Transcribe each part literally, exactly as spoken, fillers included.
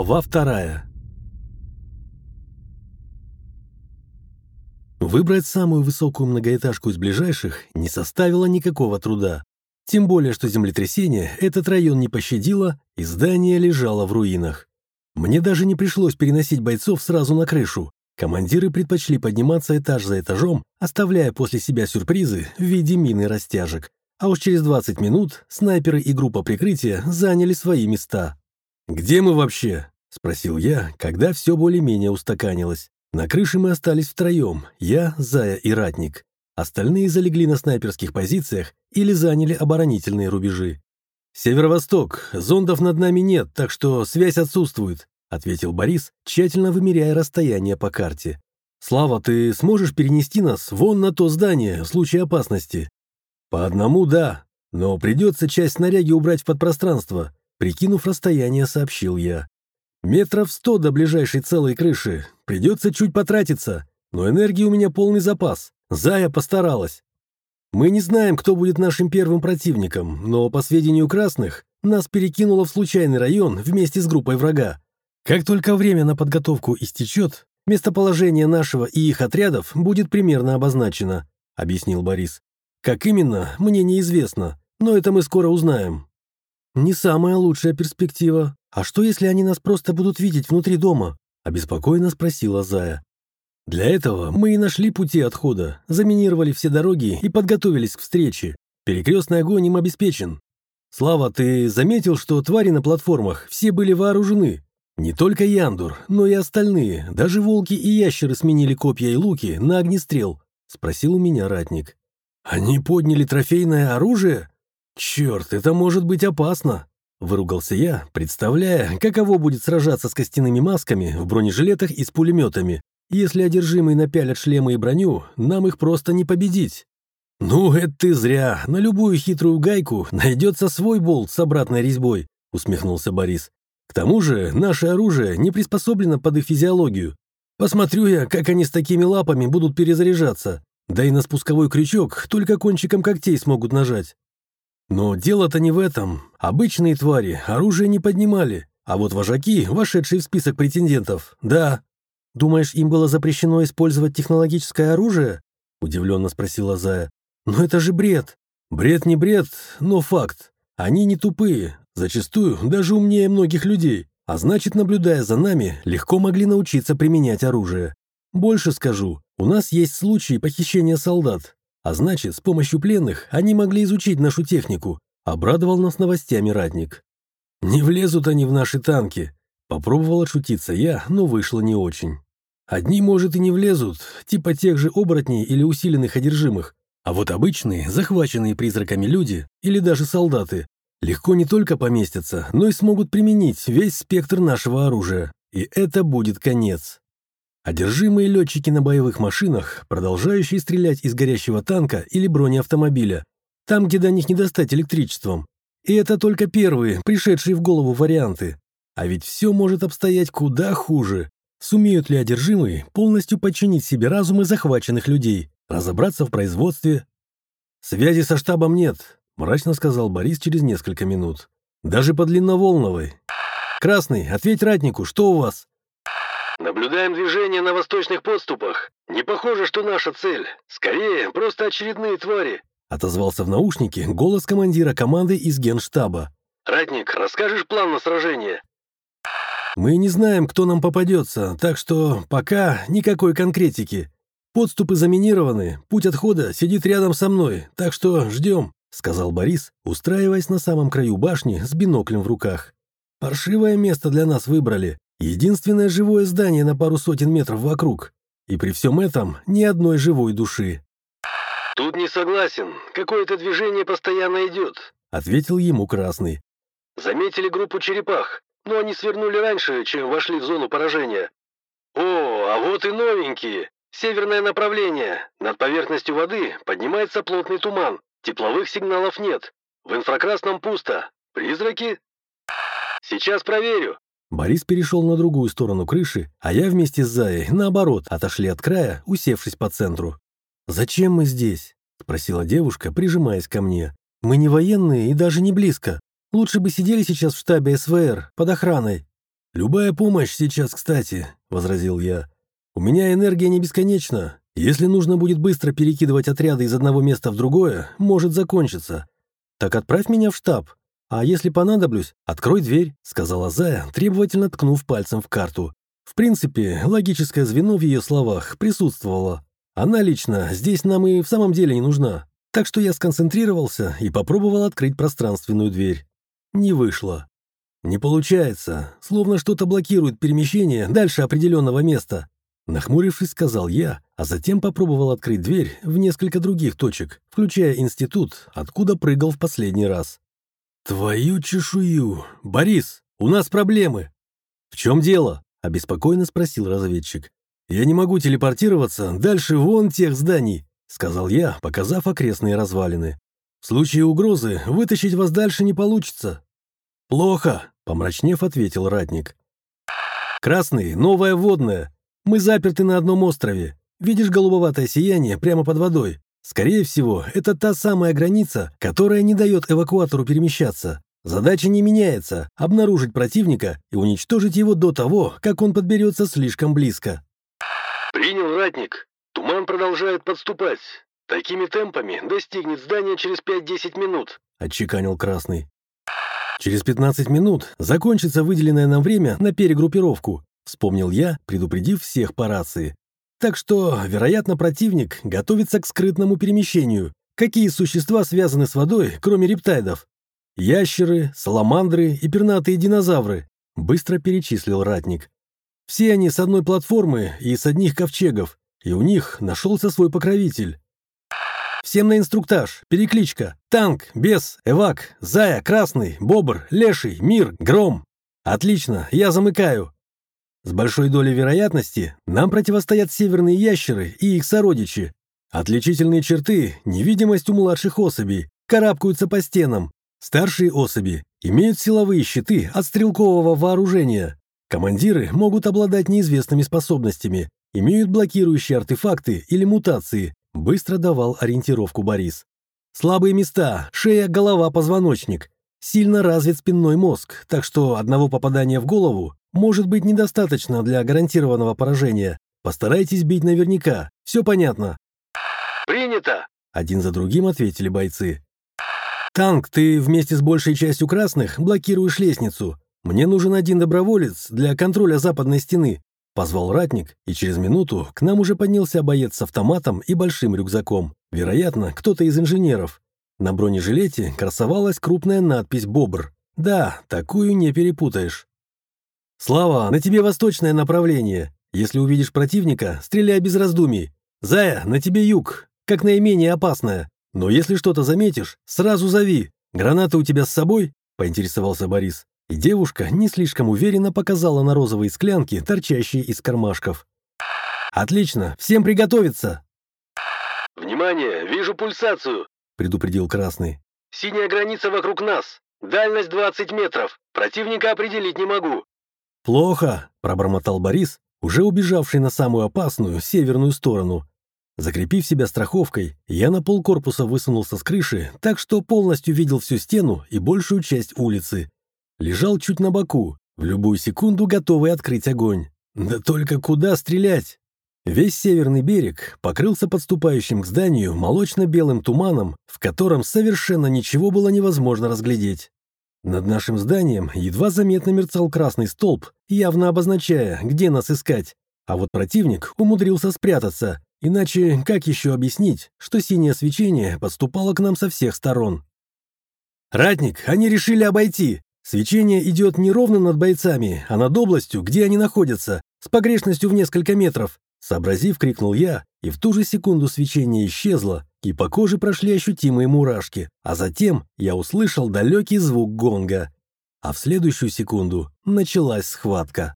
Глава вторая. Выбрать самую высокую многоэтажку из ближайших не составило никакого труда. Тем более, что землетрясение этот район не пощадило, и здание лежало в руинах. Мне даже не пришлось переносить бойцов сразу на крышу. Командиры предпочли подниматься этаж за этажом, оставляя после себя сюрпризы в виде мин и растяжек. А уж через двадцать минут снайперы и группа прикрытия заняли свои места. «Где мы вообще?» — спросил я, когда все более-менее устаканилось. На крыше мы остались втроем, я, Зая и Ратник. Остальные залегли на снайперских позициях или заняли оборонительные рубежи. «Северо-восток, зондов над нами нет, так что связь отсутствует», — ответил Борис, тщательно вымеряя расстояние по карте. «Слава, ты сможешь перенести нас вон на то здание в случае опасности?» «По одному, да, но придется часть снаряги убрать в подпространство», — прикинув расстояние, сообщил я. «Метров сто до ближайшей целой крыши. Придется чуть потратиться, но энергии у меня полный запас. Зая постаралась. Мы не знаем, кто будет нашим первым противником, но, по сведению красных, нас перекинуло в случайный район вместе с группой врага. Как только время на подготовку истечет, местоположение нашего и их отрядов будет примерно обозначено», — объяснил Борис. «Как именно, мне неизвестно, но это мы скоро узнаем». «Не самая лучшая перспектива. А что, если они нас просто будут видеть внутри дома?» — обеспокоенно спросила Зая. «Для этого мы и нашли пути отхода, заминировали все дороги и подготовились к встрече. Перекрестный огонь им обеспечен. Слава, ты заметил, что твари на платформах все были вооружены? Не только Яндур, но и остальные, даже волки и ящеры сменили копья и луки на огнестрел?» — спросил у меня Ратник. «Они подняли трофейное оружие? Черт, это может быть опасно!» — выругался я, представляя, каково будет сражаться с костяными масками в бронежилетах и с пулеметами. Если одержимые напялят шлемы и броню, нам их просто не победить. «Ну, это ты зря. На любую хитрую гайку найдется свой болт с обратной резьбой», — усмехнулся Борис. «К тому же наше оружие не приспособлено под их физиологию. Посмотрю я, как они с такими лапами будут перезаряжаться. Да и на спусковой крючок только кончиком когтей смогут нажать». Но дело-то не в этом. Обычные твари оружие не поднимали, а вот вожаки, вошедшие в список претендентов, да. «Думаешь, им было запрещено использовать технологическое оружие?» — удивленно спросила Зая. «Но это же бред!» «Бред не бред, но факт. Они не тупые, зачастую даже умнее многих людей, а значит, наблюдая за нами, легко могли научиться применять оружие. Больше скажу, у нас есть случаи похищения солдат. А значит, с помощью пленных они могли изучить нашу технику», — обрадовал нас новостями Ратник. «Не влезут они в наши танки», — попробовал отшутиться я, но вышло не очень. «Одни, может, и не влезут, типа тех же оборотней или усиленных одержимых, а вот обычные, захваченные призраками люди или даже солдаты легко не только поместятся, но и смогут применить весь спектр нашего оружия, и это будет конец». Одержимые летчики на боевых машинах, продолжающие стрелять из горящего танка или бронеавтомобиля, там, где до них не достать электричеством. И это только первые, пришедшие в голову варианты. А ведь все может обстоять куда хуже. Сумеют ли одержимые полностью подчинить себе разумы захваченных людей, разобраться в производстве? «Связи со штабом нет», — мрачно сказал Борис через несколько минут. «Даже по длинноволновой. Красный, ответь Ратнику, что у вас?» «Наблюдаем движение на восточных подступах. Не похоже, что наша цель. Скорее, просто очередные твари», — отозвался в наушнике голос командира команды из генштаба. «Ратник, расскажешь план на сражение?» «Мы не знаем, кто нам попадется, так что пока никакой конкретики. Подступы заминированы, путь отхода сидит рядом со мной, так что ждем», — сказал Борис, устраиваясь на самом краю башни с биноклем в руках. «Паршивое место для нас выбрали. Единственное живое здание на пару сотен метров вокруг. И при всем этом ни одной живой души». «Тут не согласен. Какое-то движение постоянно идет», — ответил ему Красный. «Заметили группу черепах, но они свернули раньше, чем вошли в зону поражения. О, а вот и новенькие. Северное направление. Над поверхностью воды поднимается плотный туман. Тепловых сигналов нет. В инфракрасном пусто. Призраки? Сейчас проверю». Борис перешел на другую сторону крыши, а я вместе с Заей, наоборот, отошли от края, усевшись по центру. «Зачем мы здесь?» — спросила девушка, прижимаясь ко мне. «Мы не военные и даже не близко. Лучше бы сидели сейчас в штабе СВР, под охраной». «Любая помощь сейчас кстати», — возразил я. «У меня энергия не бесконечна. Если нужно будет быстро перекидывать отряды из одного места в другое, может закончиться. Так отправь меня в штаб. А если понадоблюсь, открой дверь», — сказала Зая, требовательно ткнув пальцем в карту. В принципе, логическое звено в ее словах присутствовало. Она лично здесь нам и в самом деле не нужна. Так что я сконцентрировался и попробовал открыть пространственную дверь. Не вышло. «Не получается, словно что-то блокирует перемещение дальше определенного места», нахмурившись, сказал я, а затем попробовал открыть дверь в несколько других точек, включая институт, откуда прыгал в последний раз. «Твою чешую! Борис, у нас проблемы!» «В чем дело?» – обеспокоенно спросил разведчик. «Я не могу телепортироваться дальше вон тех зданий», – сказал я, показав окрестные развалины. «В случае угрозы вытащить вас дальше не получится». «Плохо», — помрачнев, ответил ратник. «Красный, новая водная. Мы заперты на одном острове. Видишь голубоватое сияние прямо под водой? Скорее всего, это та самая граница, которая не дает эвакуатору перемещаться. Задача не меняется — обнаружить противника и уничтожить его до того, как он подберется слишком близко». «Принял, ратник. Туман продолжает подступать. Такими темпами достигнет здания через пять-десять минут», — отчеканил Красный. «Через пятнадцать минут закончится выделенное нам время на перегруппировку», вспомнил я, предупредив всех по рации. «Так что, вероятно, противник готовится к скрытному перемещению. Какие существа связаны с водой, кроме рептайдов? Ящеры, саламандры и пернатые динозавры», быстро перечислил ратник. «Все они с одной платформы и с одних ковчегов, и у них нашелся свой покровитель. Всем на инструктаж, перекличка, танк, бес, эвак, Зая, Красный, Бобр, Леший, Мир, Гром. Отлично, я замыкаю. С большой долей вероятности нам противостоят северные ящеры и их сородичи. Отличительные черты – невидимость у младших особей, карабкаются по стенам. Старшие особи имеют силовые щиты от стрелкового вооружения. Командиры могут обладать неизвестными способностями, имеют блокирующие артефакты или мутации. Быстро давал ориентировку Борис. Слабые места – шея, голова, позвоночник. Сильно развит спинной мозг, так что одного попадания в голову может быть недостаточно для гарантированного поражения. Постарайтесь бить наверняка. Все понятно? «Принято!» – один за другим ответили бойцы. «Танк, ты вместе с большей частью красных блокируешь лестницу. Мне нужен один доброволец для контроля западной стены», — позвал ратник, и через минуту к нам уже поднялся боец с автоматом и большим рюкзаком. Вероятно, кто-то из инженеров. На бронежилете красовалась крупная надпись «Бобр». Да, такую не перепутаешь. «Слава, на тебе восточное направление. Если увидишь противника, стреляй без раздумий. Зая, на тебе юг, как наименее опасное. Но если что-то заметишь, сразу зови. Гранаты у тебя с собой?» — поинтересовался Борис. И девушка не слишком уверенно показала на розовые склянки, торчащие из кармашков. «Отлично, всем приготовиться!» «Внимание, вижу пульсацию», — предупредил Красный. «Синяя граница вокруг нас. Дальность двадцать метров. Противника определить не могу». «Плохо», — пробормотал Борис, уже убежавший на самую опасную северную сторону. Закрепив себя страховкой, я на полкорпуса высунулся с крыши, так что полностью видел всю стену и большую часть улицы. Лежал чуть на боку, в любую секунду готовый открыть огонь. Да только куда стрелять? Весь северный берег покрылся подступающим к зданию молочно-белым туманом, в котором совершенно ничего было невозможно разглядеть. Над нашим зданием едва заметно мерцал красный столб, явно обозначая, где нас искать. А вот противник умудрился спрятаться, иначе как еще объяснить, что синее свечение подступало к нам со всех сторон? «Ратник, они решили обойти! Свечение идет не ровно над бойцами, а над областью, где они находятся, с погрешностью в несколько метров!» Сообразив, крикнул я, и в ту же секунду свечение исчезло, и по коже прошли ощутимые мурашки, а затем я услышал далекий звук гонга. А в следующую секунду началась схватка.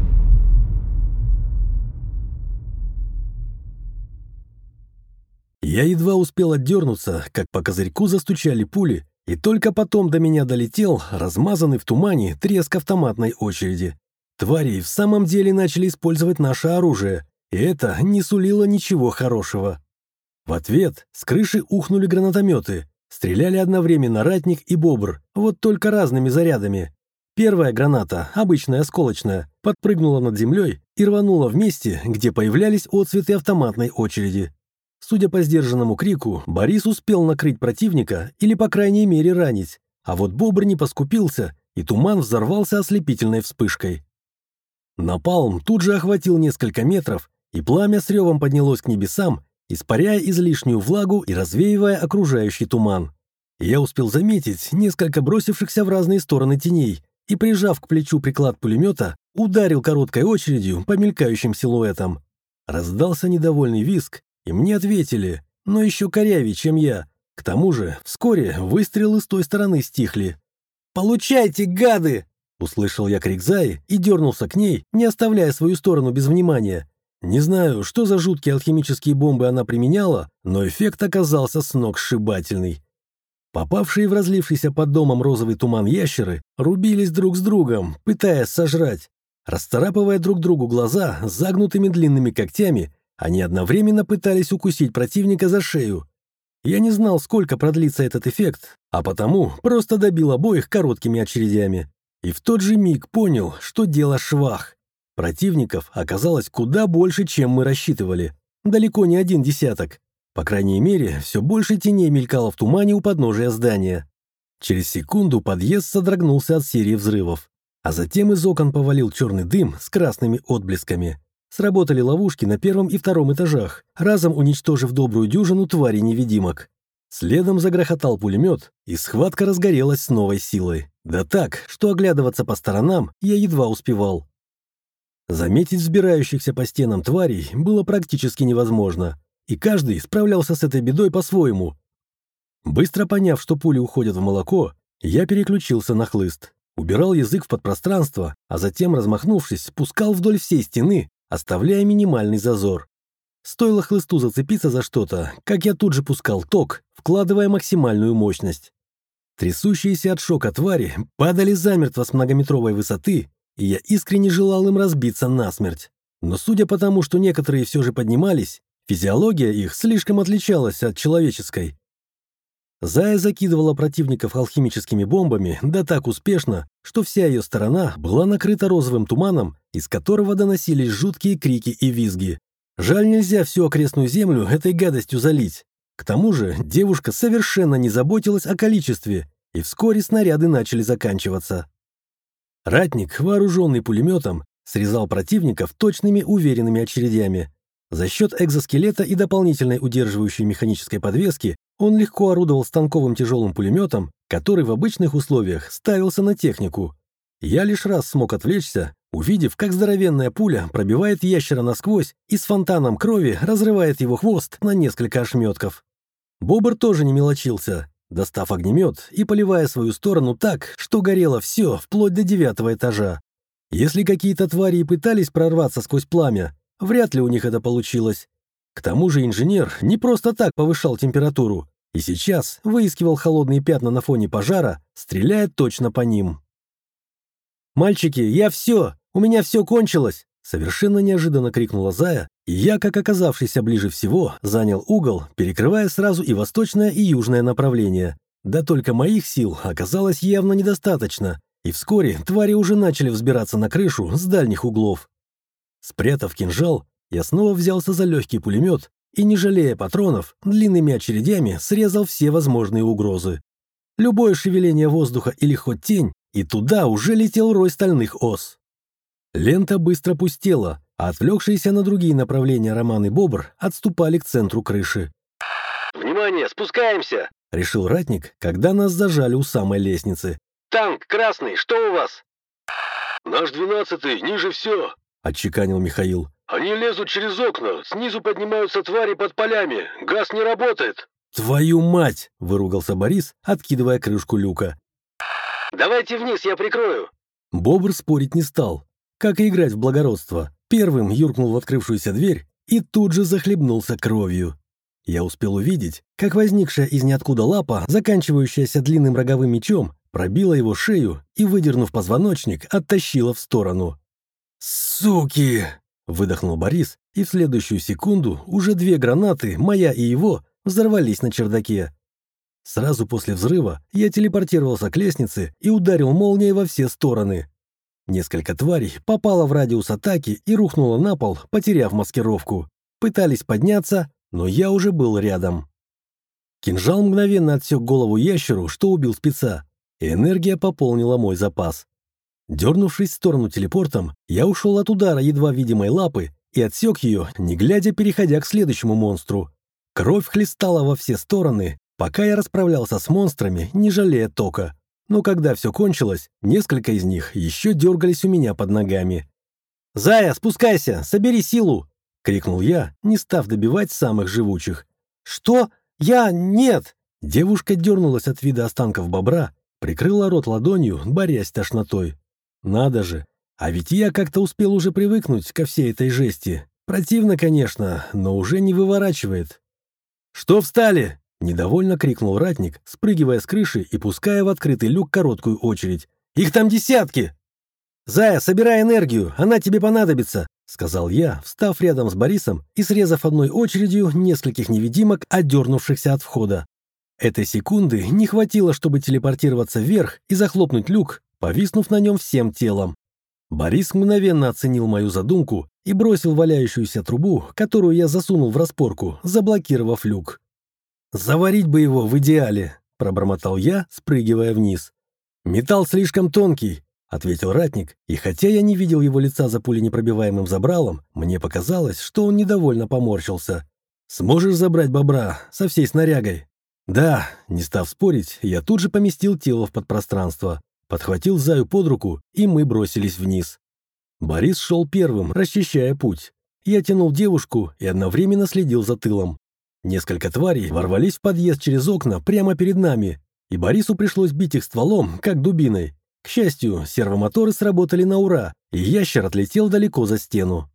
Я едва успел отдернуться, как по козырьку застучали пули, и только потом до меня долетел размазанный в тумане треск автоматной очереди. Твари в самом деле начали использовать наше оружие, и это не сулило ничего хорошего. В ответ с крыши ухнули гранатометы, стреляли одновременно ратник и бобр, вот только разными зарядами. Первая граната, обычная осколочная, подпрыгнула над землей и рванула в месте, где появлялись отцветы автоматной очереди. Судя по сдержанному крику, Борис успел накрыть противника или, по крайней мере, ранить, а вот бобр не поскупился, и туман взорвался ослепительной вспышкой. Напалм тут же охватил несколько метров, и пламя с ревом поднялось к небесам, испаряя излишнюю влагу и развеивая окружающий туман. Я успел заметить несколько бросившихся в разные стороны теней и, прижав к плечу приклад пулемета, ударил короткой очередью по мелькающим силуэтам. Раздался недовольный визг, и мне ответили, но еще корявее, чем я. К тому же вскоре выстрелы с той стороны стихли. «Получайте, гады!» — услышал я крик Заи и дернулся к ней, не оставляя свою сторону без внимания. Не знаю, что за жуткие алхимические бомбы она применяла, но эффект оказался сногсшибательный. Попавшие в разлившийся под домом розовый туман ящеры рубились друг с другом, пытаясь сожрать. Расцарапывая друг другу глаза загнутыми длинными когтями, они одновременно пытались укусить противника за шею. Я не знал, сколько продлится этот эффект, а потому просто добил обоих короткими очередями. И в тот же миг понял, что дело швах. Противников оказалось куда больше, чем мы рассчитывали. Далеко не один десяток. По крайней мере, все больше теней мелькало в тумане у подножия здания. Через секунду подъезд содрогнулся от серии взрывов. А затем из окон повалил черный дым с красными отблесками. Сработали ловушки на первом и втором этажах, разом уничтожив добрую дюжину тварей-невидимок. Следом загрохотал пулемет, и схватка разгорелась с новой силой. Да так, что оглядываться по сторонам я едва успевал. Заметить взбирающихся по стенам тварей было практически невозможно, и каждый справлялся с этой бедой по-своему. Быстро поняв, что пули уходят в молоко, я переключился на хлыст. Убирал язык в подпространство, а затем, размахнувшись, спускал вдоль всей стены, оставляя минимальный зазор. Стоило хлысту зацепиться за что-то, как я тут же пускал ток, вкладывая максимальную мощность. Трясущиеся от шока твари падали замертво с многометровой высоты, и я искренне желал им разбиться насмерть. Но судя по тому, что некоторые все же поднимались, физиология их слишком отличалась от человеческой. Зая закидывала противников алхимическими бомбами, да так успешно, что вся ее сторона была накрыта розовым туманом, из которого доносились жуткие крики и визги. Жаль, нельзя всю окрестную землю этой гадостью залить. К тому же девушка совершенно не заботилась о количестве, и вскоре снаряды начали заканчиваться. Ратник, вооруженный пулеметом, срезал противников точными уверенными очередями. За счет экзоскелета и дополнительной удерживающей механической подвески он легко орудовал станковым тяжелым пулеметом, который в обычных условиях ставился на технику. Я лишь раз смог отвлечься, увидев, как здоровенная пуля пробивает ящера насквозь и с фонтаном крови разрывает его хвост на несколько ошметков. Бобр тоже не мелочился, достав огнемет и поливая свою сторону так, что горело все, вплоть до девятого этажа. Если какие-то твари и пытались прорваться сквозь пламя, вряд ли у них это получилось. К тому же инженер не просто так повышал температуру, и сейчас выискивал холодные пятна на фоне пожара, стреляя точно по ним. «Мальчики, я все! У меня все кончилось!» Совершенно неожиданно крикнула Зая, и я, как оказавшийся ближе всего, занял угол, перекрывая сразу и восточное, и южное направление. Да только моих сил оказалось явно недостаточно, и вскоре твари уже начали взбираться на крышу с дальних углов. Спрятав кинжал, я снова взялся за легкий пулемет и, не жалея патронов, длинными очередями срезал все возможные угрозы. Любое шевеление воздуха или хоть тень, и туда уже летел рой стальных ос. Лента быстро пустела, а отвлекшиеся на другие направления Роман и Бобр отступали к центру крыши. «Внимание, спускаемся!» — решил ратник, когда нас зажали у самой лестницы. «Танк красный, что у вас?» «Наш двенадцатый, ниже все!» — отчеканил Михаил. «Они лезут через окна, снизу поднимаются твари под полями, газ не работает». «Твою мать!» — выругался Борис, откидывая крышку люка. «Давайте вниз, я прикрою». Бобр спорить не стал. Как и играть в благородство. Первым юркнул в открывшуюся дверь и тут же захлебнулся кровью. Я успел увидеть, как возникшая из ниоткуда лапа, заканчивающаяся длинным роговым мечом, пробила его шею и, выдернув позвоночник, оттащила в сторону. «Суки!» — выдохнул Борис, и в следующую секунду уже две гранаты, моя и его, взорвались на чердаке. Сразу после взрыва я телепортировался к лестнице и ударил молнией во все стороны. Несколько тварей попало в радиус атаки и рухнуло на пол, потеряв маскировку. Пытались подняться, но я уже был рядом. Кинжал мгновенно отсек голову ящеру, что убил спеца, и энергия пополнила мой запас. Дернувшись в сторону телепортом, я ушел от удара едва видимой лапы и отсек ее, не глядя, переходя к следующему монстру. Кровь хлестала во все стороны, пока я расправлялся с монстрами, не жалея тока. Но когда все кончилось, несколько из них еще дергались у меня под ногами. «Зая, спускайся! Собери силу!» — крикнул я, не став добивать самых живучих. «Что? Я... Нет!» Девушка дернулась от вида останков бобра, прикрыла рот ладонью, борясь с тошнотой. «Надо же! А ведь я как-то успел уже привыкнуть ко всей этой жести. Противно, конечно, но уже не выворачивает». «Что встали?» — недовольно крикнул ратник, спрыгивая с крыши и пуская в открытый люк короткую очередь. «Их там десятки!» «Зая, собирай энергию, она тебе понадобится», — сказал я, встав рядом с Борисом и срезав одной очередью нескольких невидимок, отдернувшихся от входа. Этой секунды не хватило, чтобы телепортироваться вверх и захлопнуть люк, повиснув на нем всем телом. Борис мгновенно оценил мою задумку и бросил валяющуюся трубу, которую я засунул в распорку, заблокировав люк. «Заварить бы его в идеале», — пробормотал я, спрыгивая вниз. «Металл слишком тонкий», — ответил ратник, и хотя я не видел его лица за пуленепробиваемым забралом, мне показалось, что он недовольно поморщился. «Сможешь забрать бобра со всей снарягой?» «Да», — не став спорить, я тут же поместил тело в подпространство, подхватил Заю под руку, и мы бросились вниз. Борис шел первым, расчищая путь. Я тянул девушку и одновременно следил за тылом. Несколько тварей ворвались в подъезд через окна прямо перед нами, и Борису пришлось бить их стволом, как дубиной. К счастью, сервомоторы сработали на ура, и ящер отлетел далеко за стену.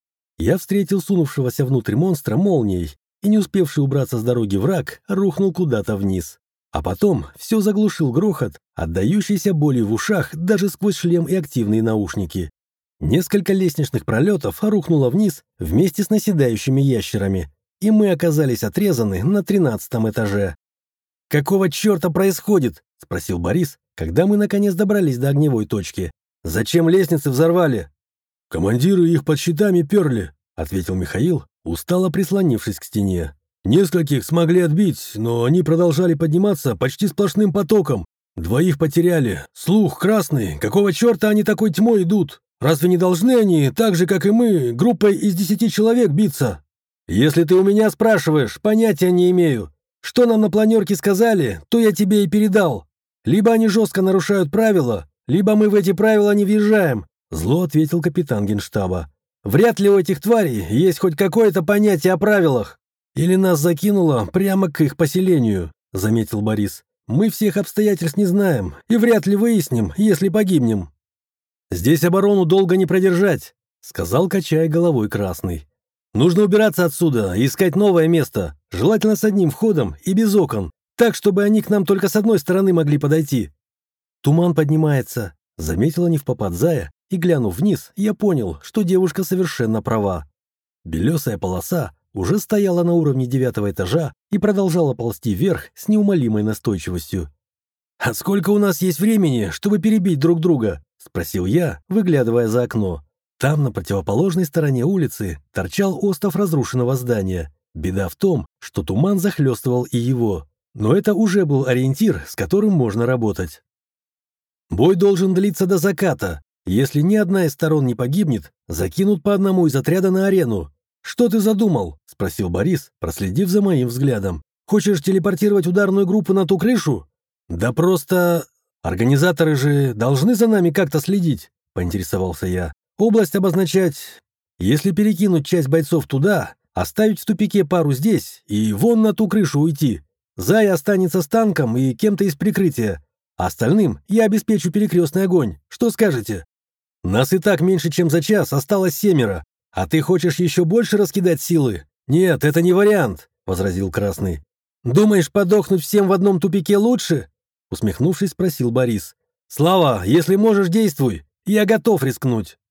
Я встретил сунувшегося внутрь монстра молнией, и не успевший убраться с дороги враг рухнул куда-то вниз. А потом все заглушил грохот, отдающийся болью в ушах даже сквозь шлем и активные наушники. Несколько лестничных пролетов рухнуло вниз вместе с наседающими ящерами, и мы оказались отрезаны на тринадцатом этаже. «Какого черта происходит?» — спросил Борис, когда мы наконец добрались до огневой точки. «Зачем лестницы взорвали?» «Командиры их под щитами перли», — ответил Михаил, устало прислонившись к стене. «Нескольких смогли отбить, но они продолжали подниматься почти сплошным потоком. Двоих потеряли. Слух красный. Какого черта они такой тьмой идут? Разве не должны они, так же, как и мы, группой из десяти человек биться?» «Если ты у меня спрашиваешь, понятия не имею. Что нам на планерке сказали, то я тебе и передал. Либо они жестко нарушают правила, либо мы в эти правила не въезжаем», — зло ответил капитан генштаба. «Вряд ли у этих тварей есть хоть какое-то понятие о правилах. Или нас закинуло прямо к их поселению», — заметил Борис. «Мы всех обстоятельств не знаем и вряд ли выясним, если погибнем». «Здесь оборону долго не продержать», — сказал, качая головой Красный. «Нужно убираться отсюда и искать новое место, желательно с одним входом и без окон, так, чтобы они к нам только с одной стороны могли подойти». «Туман поднимается», — заметила невпопад Зая, и, глянув вниз, я понял, что девушка совершенно права. Белесая полоса уже стояла на уровне девятого этажа и продолжала ползти вверх с неумолимой настойчивостью. «А сколько у нас есть времени, чтобы перебить друг друга?» — спросил я, выглядывая за окно. Там, на противоположной стороне улицы, торчал остов разрушенного здания. Беда в том, что туман захлестывал и его. Но это уже был ориентир, с которым можно работать. «Бой должен длиться до заката. Если ни одна из сторон не погибнет, закинут по одному из отряда на арену. Что ты задумал?» — спросил Борис, проследив за моим взглядом. «Хочешь телепортировать ударную группу на ту крышу?» «Да просто... Организаторы же должны за нами как-то следить», — поинтересовался я. «Область обозначать. Если перекинуть часть бойцов туда, оставить в тупике пару здесь и вон на ту крышу уйти. Зая останется с танком и кем-то из прикрытия. А остальным я обеспечу перекрестный огонь. Что скажете? Нас и так меньше, чем за час осталось семеро. А ты хочешь еще больше раскидать силы? Нет, это не вариант», — возразил Красный. «Думаешь, подохнуть всем в одном тупике лучше?» — усмехнувшись, спросил Борис. «Слава, если можешь, действуй. Я готов рискнуть».